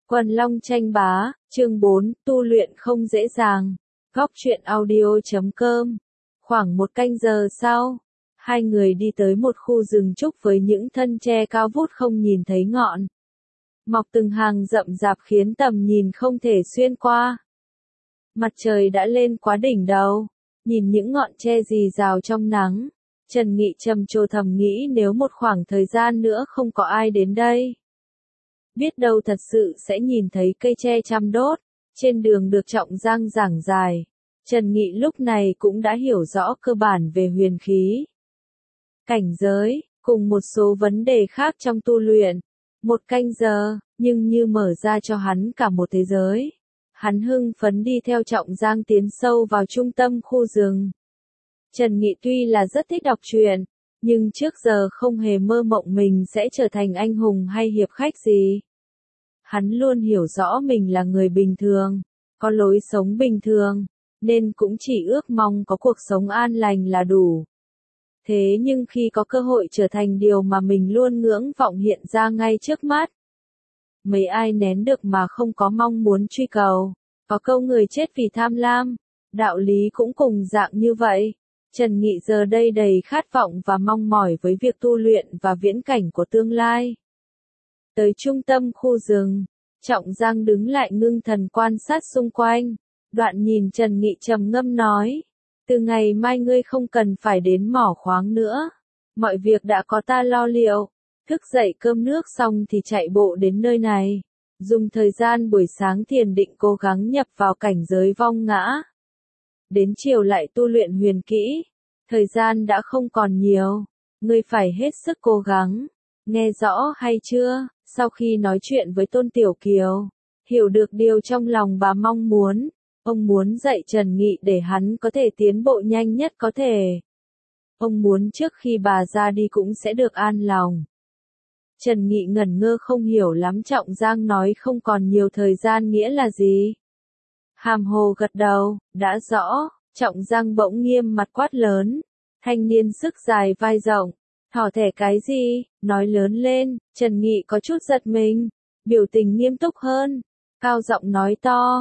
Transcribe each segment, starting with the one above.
Quần Long tranh bá, chương 4, tu luyện không dễ dàng. Góc truyện audio.com. Khoảng một canh giờ sau, hai người đi tới một khu rừng trúc với những thân tre cao vút không nhìn thấy ngọn. Mọc từng hàng rậm rạp khiến tầm nhìn không thể xuyên qua. Mặt trời đã lên quá đỉnh đầu, nhìn những ngọn tre rì rào trong nắng. Trần Nghị trầm trồ thầm nghĩ nếu một khoảng thời gian nữa không có ai đến đây, biết đâu thật sự sẽ nhìn thấy cây tre chăm đốt, trên đường được Trọng Giang giảng giải. Trần Nghị lúc này cũng đã hiểu rõ cơ bản về huyền khí, cảnh giới, cùng một số vấn đề khác trong tu luyện. Một canh giờ, nhưng như mở ra cho hắn cả một thế giới. Hắn hưng phấn đi theo Trọng Giang tiến sâu vào trung tâm khu rừng. Trần Nghị tuy là rất thích đọc truyện, nhưng trước giờ không hề mơ mộng mình sẽ trở thành anh hùng hay hiệp khách gì. Hắn luôn hiểu rõ mình là người bình thường, có lối sống bình thường, nên cũng chỉ ước mong có cuộc sống an lành là đủ. Thế nhưng khi có cơ hội trở thành điều mà mình luôn ngưỡng vọng hiện ra ngay trước mắt, mấy ai nén được mà không có mong muốn truy cầu. Có câu người chết vì tham lam, đạo lý cũng cùng dạng như vậy. Trần Nghị giờ đây đầy khát vọng và mong mỏi với việc tu luyện và viễn cảnh của tương lai. Tới trung tâm khu rừng, Trọng Giang đứng lại ngưng thần quan sát xung quanh. Đoạn nhìn Trần Nghị trầm ngâm nói, từ ngày mai ngươi không cần phải đến mỏ khoáng nữa. Mọi việc đã có ta lo liệu. Thức dậy cơm nước xong thì chạy bộ đến nơi này. Dùng thời gian buổi sáng thiền định cố gắng nhập vào cảnh giới vong ngã. Đến chiều lại tu luyện huyền kỹ. Thời gian đã không còn nhiều. Ngươi phải hết sức cố gắng. Nghe rõ hay chưa? Sau khi nói chuyện với Tôn Tiểu Kiều, hiểu được điều trong lòng bà mong muốn, ông muốn dạy Trần Nghị để hắn có thể tiến bộ nhanh nhất có thể. Ông muốn trước khi bà ra đi cũng sẽ được an lòng. Trần Nghị ngẩn ngơ không hiểu lắm Trọng Giang nói không còn nhiều thời gian nghĩa là gì. Hàm hồ gật đầu, đã rõ. Trọng Giang bỗng nghiêm mặt quát lớn. Thanh niên sức dài vai rộng, thỏ thẻ cái gì, nói lớn lên. Trần Nghị có chút giật mình, biểu tình nghiêm túc hơn, cao giọng nói to,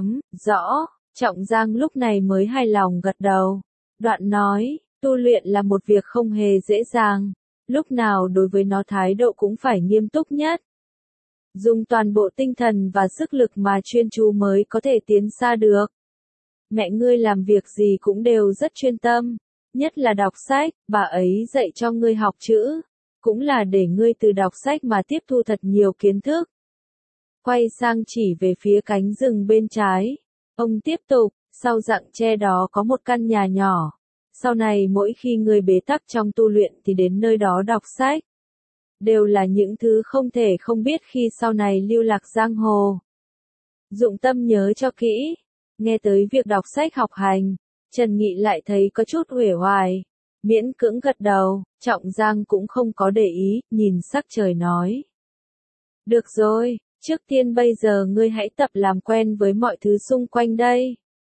rõ. Trọng Giang lúc này mới hài lòng gật đầu. Đoạn nói, tu luyện là một việc không hề dễ dàng, lúc nào đối với nó thái độ cũng phải nghiêm túc nhất. Dùng toàn bộ tinh thần và sức lực mà chuyên chú mới có thể tiến xa được. Mẹ ngươi làm việc gì cũng đều rất chuyên tâm, nhất là đọc sách, bà ấy dạy cho ngươi học chữ, cũng là để ngươi từ đọc sách mà tiếp thu thật nhiều kiến thức. Quay sang chỉ về phía cánh rừng bên trái, ông tiếp tục, sau rặng tre đó có một căn nhà nhỏ. Sau này mỗi khi ngươi bế tắc trong tu luyện thì đến nơi đó đọc sách. Đều là những thứ không thể không biết khi sau này lưu lạc giang hồ. Dụng tâm nhớ cho kỹ. Nghe tới việc đọc sách học hành, Trần Nghị lại thấy có chút uể oải, miễn cưỡng gật đầu. Trọng Giang cũng không có để ý, nhìn sắc trời nói. Được rồi, trước tiên bây giờ ngươi hãy tập làm quen với mọi thứ xung quanh đây.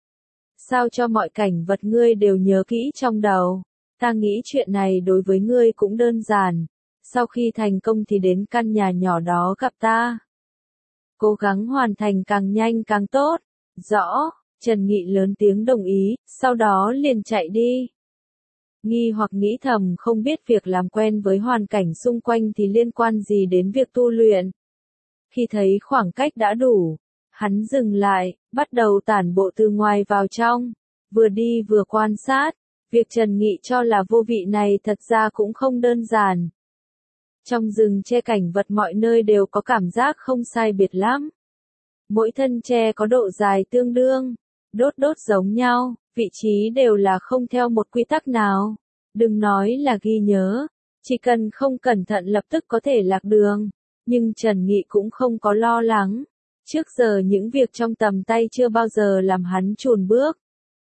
Sao cho mọi cảnh vật ngươi đều nhớ kỹ trong đầu. Ta nghĩ chuyện này đối với ngươi cũng đơn giản. Sau khi thành công thì đến căn nhà nhỏ đó gặp ta. Cố gắng hoàn thành càng nhanh càng tốt. Rõ. Trần Nghị lớn tiếng đồng ý, sau đó liền chạy đi. Nghi hoặc nghĩ thầm không biết việc làm quen với hoàn cảnh xung quanh thì liên quan gì đến việc tu luyện. Khi thấy khoảng cách đã đủ, hắn dừng lại, bắt đầu tản bộ từ ngoài vào trong, vừa đi vừa quan sát. Việc Trần Nghị cho là vô vị này thật ra cũng không đơn giản. Trong rừng tre cảnh vật mọi nơi đều có cảm giác không sai biệt lắm. Mỗi thân tre có độ dài tương đương, đốt giống nhau, vị trí đều là không theo một quy tắc nào. Đừng nói là ghi nhớ, chỉ cần không cẩn thận lập tức có thể lạc đường. Nhưng Trần Nghị cũng không có lo lắng. Trước giờ những việc trong tầm tay chưa bao giờ làm hắn chùn bước.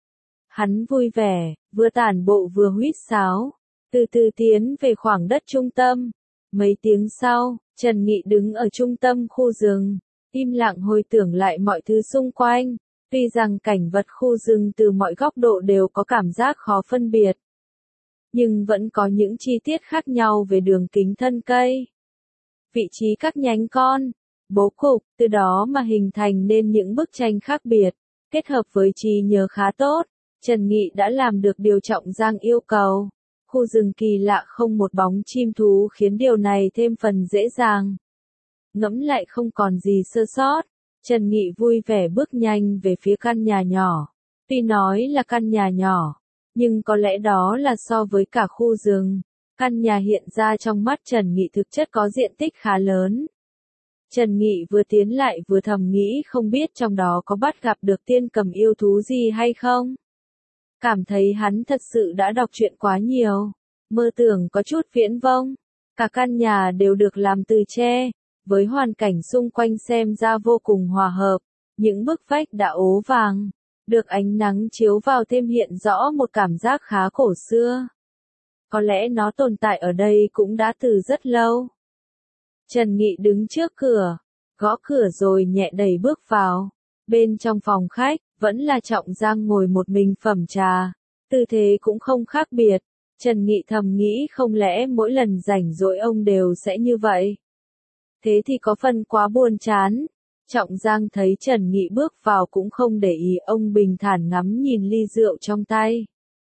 Hắn vui vẻ, vừa tản bộ vừa huýt sáo, từ từ tiến về khoảng đất trung tâm. Mấy tiếng sau, Trần Nghị đứng ở trung tâm khu rừng, im lặng hồi tưởng lại mọi thứ xung quanh. Tuy rằng cảnh vật khu rừng từ mọi góc độ đều có cảm giác khó phân biệt, nhưng vẫn có những chi tiết khác nhau về đường kính thân cây, vị trí các nhánh con, bố cục, từ đó mà hình thành nên những bức tranh khác biệt. Kết hợp với trí nhớ khá tốt, Trần Nghị đã làm được điều Trọng Giang yêu cầu. Khu rừng kỳ lạ không một bóng chim thú khiến điều này thêm phần dễ dàng. Ngẫm lại không còn gì sơ sót, Trần Nghị vui vẻ bước nhanh về phía căn nhà nhỏ. Tuy nói là căn nhà nhỏ, nhưng có lẽ đó là so với cả khu rừng. Căn nhà hiện ra trong mắt Trần Nghị thực chất có diện tích khá lớn. Trần Nghị vừa tiến lại vừa thầm nghĩ không biết trong đó có bắt gặp được tiên cầm yêu thú gì hay không. Cảm thấy hắn thật sự đã đọc truyện quá nhiều, mơ tưởng có chút viễn vông. Cả căn nhà đều được làm từ tre, với hoàn cảnh xung quanh xem ra vô cùng hòa hợp. Những bức vách đã ố vàng, được ánh nắng chiếu vào thêm hiện rõ một cảm giác khá cổ xưa. Có lẽ nó tồn tại ở đây cũng đã từ rất lâu. Trần Nghị đứng trước cửa, gõ cửa rồi nhẹ đẩy bước vào. Bên trong phòng khách, vẫn là Trọng Giang ngồi một mình phẩm trà. Tư thế cũng không khác biệt. Trần Nghị thầm nghĩ không lẽ mỗi lần rảnh rỗi ông đều sẽ như vậy. Thế thì có phần quá buồn chán. Trọng Giang thấy Trần Nghị bước vào cũng không để ý, ông bình thản ngắm nhìn ly rượu trong tay.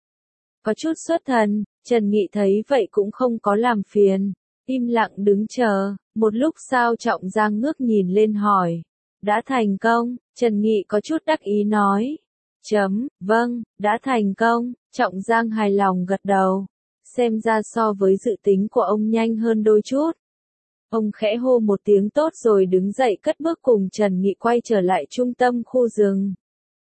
Có chút xuất thần, Trần Nghị thấy vậy cũng không có làm phiền. Im lặng đứng chờ, một lúc sau Trọng Giang ngước nhìn lên hỏi. Đã thành công, Trần Nghị có chút đắc ý nói. Vâng, đã thành công, Trọng Giang hài lòng gật đầu. Xem ra so với dự tính của ông nhanh hơn đôi chút. Ông khẽ hô một tiếng tốt rồi đứng dậy cất bước cùng Trần Nghị quay trở lại trung tâm khu rừng.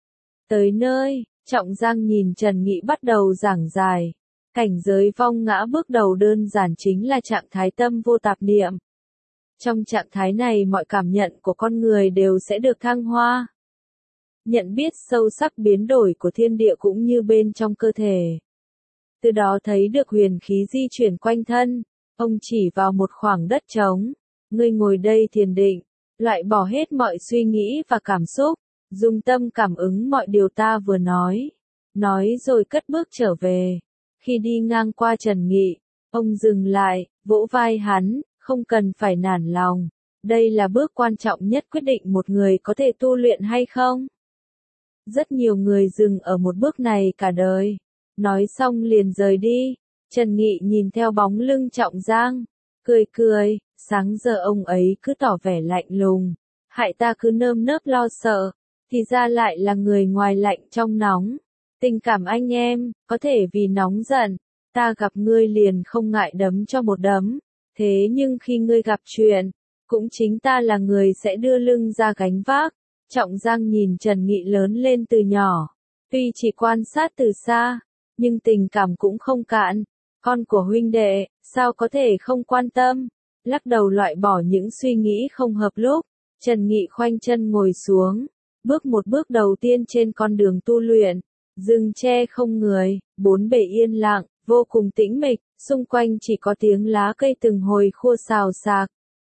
Tới nơi, Trọng Giang nhìn Trần Nghị bắt đầu giảng giải. Cảnh giới vong ngã bước đầu đơn giản chính là trạng thái tâm vô tạp niệm. Trong trạng thái này mọi cảm nhận của con người đều sẽ được thăng hoa. Nhận biết sâu sắc biến đổi của thiên địa cũng như bên trong cơ thể. Từ đó thấy được huyền khí di chuyển quanh thân. Ông chỉ vào một khoảng đất trống. Ngươi ngồi đây thiền định, loại bỏ hết mọi suy nghĩ và cảm xúc, dùng tâm cảm ứng mọi điều ta vừa nói. Nói rồi cất bước trở về. Khi đi ngang qua Trần Nghị, ông dừng lại, vỗ vai hắn, không cần phải nản lòng. Đây là bước quan trọng nhất quyết định một người có thể tu luyện hay không. Rất nhiều người dừng ở một bước này cả đời. Nói xong liền rời đi. Trần Nghị nhìn theo bóng lưng Trọng Giang, cười cười, sáng giờ ông ấy cứ tỏ vẻ lạnh lùng, hại ta cứ nơm nớp lo sợ, thì ra lại là người ngoài lạnh trong nóng. Tình cảm anh em, có thể vì nóng giận, ta gặp ngươi liền không ngại đấm cho một đấm, thế nhưng khi ngươi gặp chuyện, cũng chính ta là người sẽ đưa lưng ra gánh vác. Trọng Giang nhìn Trần Nghị lớn lên từ nhỏ, tuy chỉ quan sát từ xa, nhưng tình cảm cũng không cạn. Con của huynh đệ, sao có thể không quan tâm? Lắc đầu loại bỏ những suy nghĩ không hợp lúc, Trần Nghị khoanh chân ngồi xuống, bước một bước đầu tiên trên con đường tu luyện. Rừng tre không người, bốn bề yên lặng, vô cùng tĩnh mịch, xung quanh chỉ có tiếng lá cây từng hồi khua xào xạc.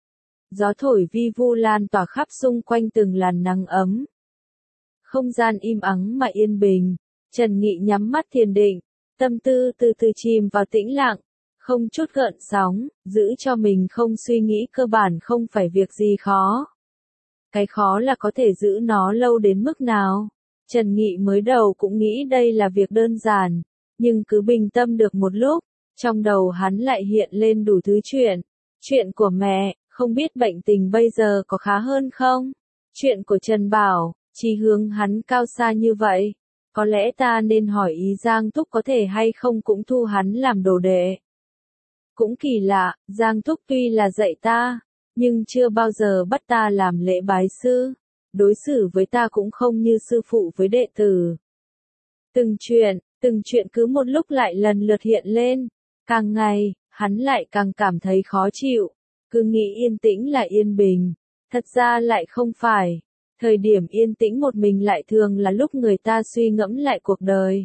Gió thổi vi vu lan tỏa khắp xung quanh từng làn nắng ấm. Không gian im ắng mà yên bình, Trần Nghị nhắm mắt thiền định, tâm tư từ từ chìm vào tĩnh lặng, không chút gợn sóng, giữ cho mình không suy nghĩ cơ bản không phải việc gì khó. Cái khó là có thể giữ nó lâu đến mức nào. Trần Nghị mới đầu cũng nghĩ đây là việc đơn giản, nhưng cứ bình tâm được một lúc, trong đầu hắn lại hiện lên đủ thứ chuyện. Chuyện của mẹ, không biết bệnh tình bây giờ có khá hơn không? Chuyện của Trần Bảo, chí hướng hắn cao xa như vậy. Có lẽ ta nên hỏi ý Giang Thúc có thể hay không cũng thu hắn làm đồ đệ. Cũng kỳ lạ, Giang Thúc tuy là dạy ta, nhưng chưa bao giờ bắt ta làm lễ bái sư. Đối xử với ta cũng không như sư phụ với đệ tử. Từng chuyện cứ một lúc lại lần lượt hiện lên. Càng ngày, hắn lại càng cảm thấy khó chịu. Cứ nghĩ yên tĩnh là yên bình. Thật ra lại không phải. Thời điểm yên tĩnh một mình lại thường là lúc người ta suy ngẫm lại cuộc đời.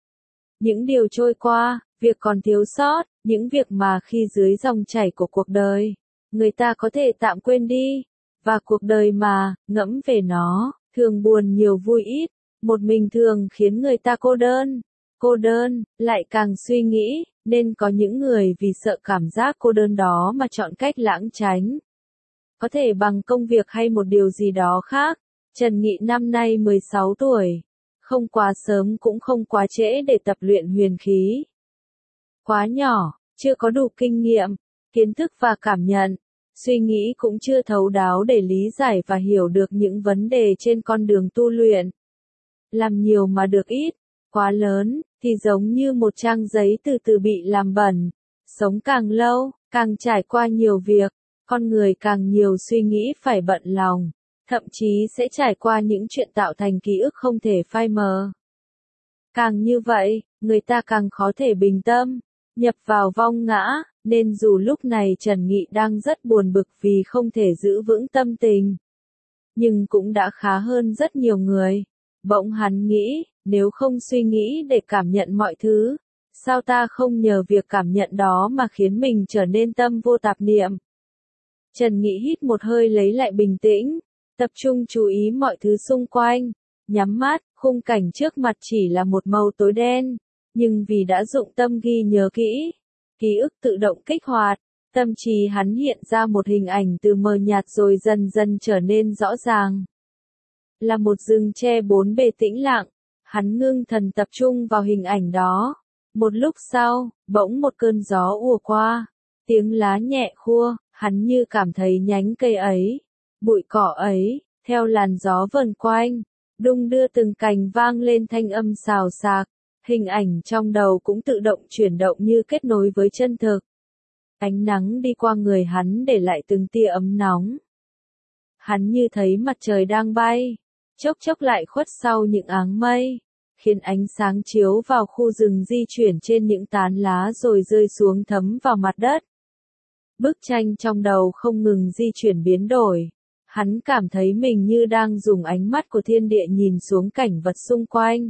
Những điều trôi qua, việc còn thiếu sót, những việc mà khi dưới dòng chảy của cuộc đời, người ta có thể tạm quên đi. Và cuộc đời mà, ngẫm về nó, thường buồn nhiều vui ít, một mình thường khiến người ta cô đơn, lại càng suy nghĩ, nên có những người vì sợ cảm giác cô đơn đó mà chọn cách lãng tránh. Có thể bằng công việc hay một điều gì đó khác. Trần Nghị năm nay 16 tuổi. Không quá sớm cũng không quá trễ để tập luyện huyền khí. Quá nhỏ, chưa có đủ kinh nghiệm, kiến thức và cảm nhận. Suy nghĩ cũng chưa thấu đáo để lý giải và hiểu được những vấn đề trên con đường tu luyện. Làm nhiều mà được ít, quá lớn, thì giống như một trang giấy từ từ bị làm bẩn. Sống càng lâu, càng trải qua nhiều việc, con người càng nhiều suy nghĩ phải bận lòng, thậm chí sẽ trải qua những chuyện tạo thành ký ức không thể phai mờ. Càng như vậy, người ta càng khó thể bình tâm, nhập vào vong ngã, nên dù lúc này Trần Nghị đang rất buồn bực vì không thể giữ vững tâm tình, nhưng cũng đã khá hơn rất nhiều người. Bỗng hắn nghĩ, nếu không suy nghĩ để cảm nhận mọi thứ, sao ta không nhờ việc cảm nhận đó mà khiến mình trở nên tâm vô tạp niệm. Trần Nghị hít một hơi lấy lại bình tĩnh, tập trung chú ý mọi thứ xung quanh, nhắm mắt, khung cảnh trước mặt chỉ là một màu tối đen, nhưng vì đã dụng tâm ghi nhớ kỹ, ký ức tự động kích hoạt, tâm trí hắn hiện ra một hình ảnh từ mờ nhạt rồi dần dần trở nên rõ ràng. Là một rừng tre bốn bề tĩnh lặng, hắn ngưng thần tập trung vào hình ảnh đó. Một lúc sau, bỗng một cơn gió ùa qua, tiếng lá nhẹ khua, hắn như cảm thấy nhánh cây ấy, bụi cỏ ấy, theo làn gió vần quanh, đung đưa từng cành vang lên thanh âm xào xạc, hình ảnh trong đầu cũng tự động chuyển động như kết nối với chân thực. Ánh nắng đi qua người hắn để lại từng tia ấm nóng. Hắn như thấy mặt trời đang bay, chốc chốc lại khuất sau những áng mây, khiến ánh sáng chiếu vào khu rừng di chuyển trên những tán lá rồi rơi xuống thấm vào mặt đất. Bức tranh trong đầu không ngừng di chuyển biến đổi. Hắn cảm thấy mình như đang dùng ánh mắt của thiên địa nhìn xuống cảnh vật xung quanh.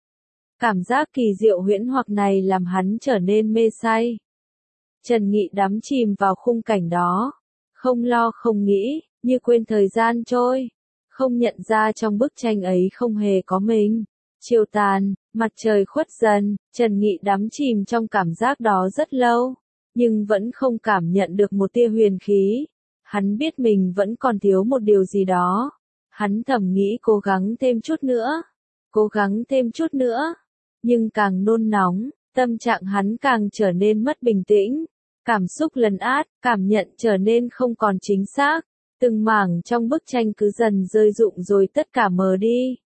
Cảm giác kỳ diệu huyễn hoặc này làm hắn trở nên mê say. Trần Nghị đắm chìm vào khung cảnh đó, không lo không nghĩ, như quên thời gian trôi, không nhận ra trong bức tranh ấy không hề có mình. Chiều tàn, mặt trời khuất dần, Trần Nghị đắm chìm trong cảm giác đó rất lâu, nhưng vẫn không cảm nhận được một tia huyền khí. Hắn biết mình vẫn còn thiếu một điều gì đó. Hắn thầm nghĩ cố gắng thêm chút nữa, cố gắng thêm chút nữa. Nhưng càng nôn nóng, tâm trạng hắn càng trở nên mất bình tĩnh. Cảm xúc lấn át, cảm nhận trở nên không còn chính xác. Từng mảng trong bức tranh cứ dần rơi rụng rồi tất cả mờ đi.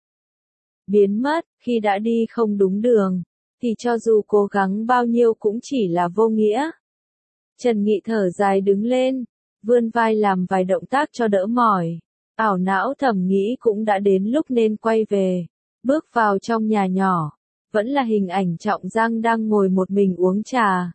Biến mất, khi đã đi không đúng đường, thì cho dù cố gắng bao nhiêu cũng chỉ là vô nghĩa. Trần Nghị thở dài đứng lên, vươn vai làm vài động tác cho đỡ mỏi. Ảo não thầm nghĩ cũng đã đến lúc nên quay về. Bước vào trong nhà nhỏ, vẫn là hình ảnh Trọng Giang đang ngồi một mình uống trà.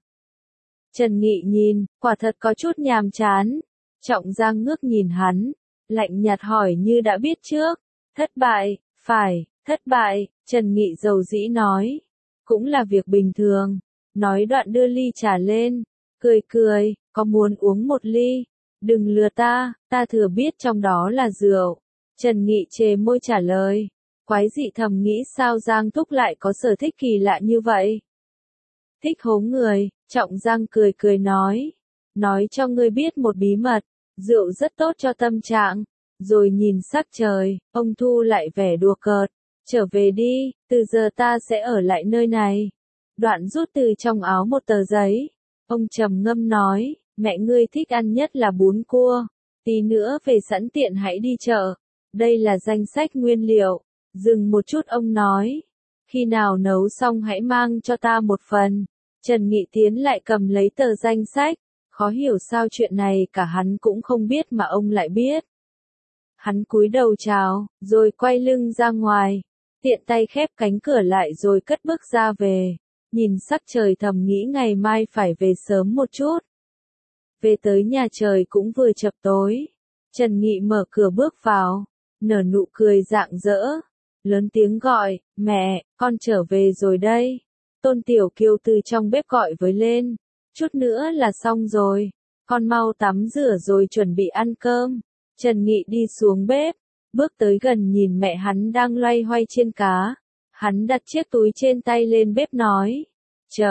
Trần Nghị nhìn, quả thật có chút nhàm chán. Trọng Giang ngước nhìn hắn, lạnh nhạt hỏi như đã biết trước. Thất bại, phải, thất bại, Trần Nghị dầu dĩ nói. Cũng là việc bình thường. Nói đoạn đưa ly trà lên, cười cười, có muốn uống một ly? Đừng lừa ta thừa biết trong đó là rượu. Trần Nghị chề môi trả lời. Quái dị thầm nghĩ sao Giang Thúc lại có sở thích kỳ lạ như vậy. Thích hố người, Trọng Giang cười cười nói. Nói cho ngươi biết một bí mật, rượu rất tốt cho tâm trạng. Rồi nhìn sắc trời, ông thu lại vẻ đùa cợt. Trở về đi, từ giờ ta sẽ ở lại nơi này. Đoạn rút từ trong áo một tờ giấy. Ông trầm ngâm nói, mẹ ngươi thích ăn nhất là bún cua. Tí nữa về sẵn tiện hãy đi chợ. Đây là danh sách nguyên liệu. Dừng một chút ông nói. Khi nào nấu xong hãy mang cho ta một phần. Trần Nghị tiến lại cầm lấy tờ danh sách. Khó hiểu sao chuyện này cả hắn cũng không biết mà ông lại biết. Hắn cúi đầu chào, rồi quay lưng ra ngoài. Tiện tay khép cánh cửa lại rồi cất bước ra về. Nhìn sắc trời thầm nghĩ ngày mai phải về sớm một chút. Về tới nhà trời cũng vừa chập tối. Trần Nghị mở cửa bước vào, nở nụ cười rạng rỡ. Lớn tiếng gọi, mẹ, con trở về rồi đây. Tôn Tiểu Kiều từ trong bếp gọi với lên. Chút nữa là xong rồi. Con mau tắm rửa rồi chuẩn bị ăn cơm. Trần Nghị đi xuống bếp, bước tới gần nhìn mẹ hắn đang loay hoay chiên cá. Hắn đặt chiếc túi trên tay lên bếp nói.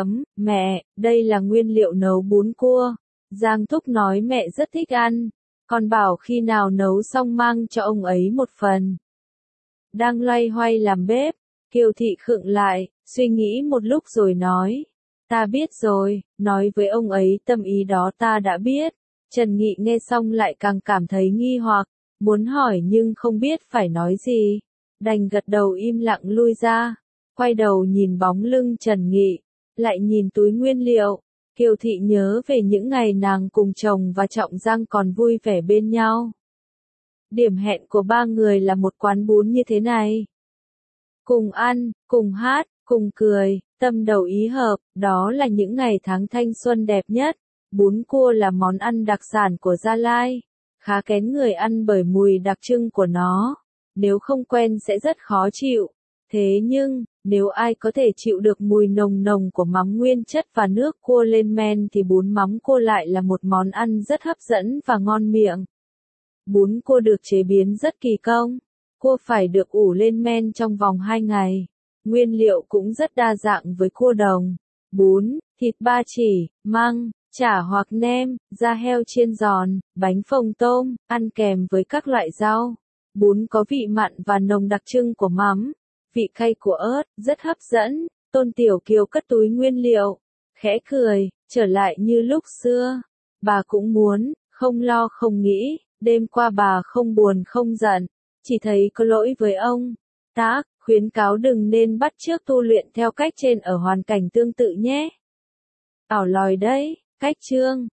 Mẹ, đây là nguyên liệu nấu bún cua. Giang Thúc nói mẹ rất thích ăn. còn bảo khi nào nấu xong mang cho ông ấy một phần. Đang loay hoay làm bếp, Kiều Thị khựng lại, suy nghĩ một lúc rồi nói. Ta biết rồi, nói với ông ấy tâm ý đó ta đã biết. Trần Nghị nghe xong lại càng cảm thấy nghi hoặc, muốn hỏi nhưng không biết phải nói gì. Đành gật đầu im lặng lui ra, quay đầu nhìn bóng lưng Trần Nghị, lại nhìn túi nguyên liệu. Kiều Thị nhớ về những ngày nàng cùng chồng và Trọng Giang còn vui vẻ bên nhau. Điểm hẹn của ba người là một quán bún như thế này. Cùng ăn, cùng hát, cùng cười, tâm đầu ý hợp, đó là những ngày tháng thanh xuân đẹp nhất. Bún cua là món ăn đặc sản của Gia Lai, khá kén người ăn bởi mùi đặc trưng của nó. Nếu không quen sẽ rất khó chịu. Thế nhưng, nếu ai có thể chịu được mùi nồng nồng của mắm nguyên chất và nước cua lên men thì bún mắm cua lại là một món ăn rất hấp dẫn và ngon miệng. Bún cua được chế biến rất kỳ công. Cua phải được ủ lên men trong vòng 2 ngày. Nguyên liệu cũng rất đa dạng với cua đồng, bún, thịt ba chỉ, măng, chả hoặc nem, da heo chiên giòn, bánh phồng tôm, ăn kèm với các loại rau. Bún có vị mặn và nồng đặc trưng của mắm, vị cay của ớt, rất hấp dẫn. Tôn Tiểu Kiều cất túi nguyên liệu, khẽ cười, trở lại như lúc xưa. Bà cũng muốn, không lo không nghĩ, đêm qua bà không buồn không giận, chỉ thấy có lỗi với ông. Tác, khuyến cáo đừng nên bắt chước tu luyện theo cách trên ở hoàn cảnh tương tự nhé. Ảo lòi đấy, cách chương.